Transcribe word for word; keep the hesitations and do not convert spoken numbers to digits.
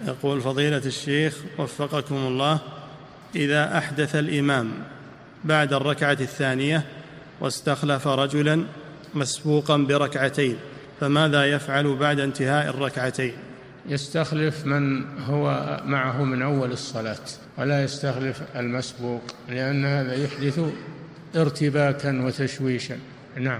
يقول فضيلة الشيخ وفقكم الله، إذا أحدث الإمام بعد الركعة الثانية واستخلف رجلا مسبوقا بركعتين، فماذا يفعل بعد انتهاء الركعتين؟ يستخلف من هو معه من أول الصلاة، ولا يستخلف المسبوق، لأن هذا يحدث ارتباكا وتشويشا.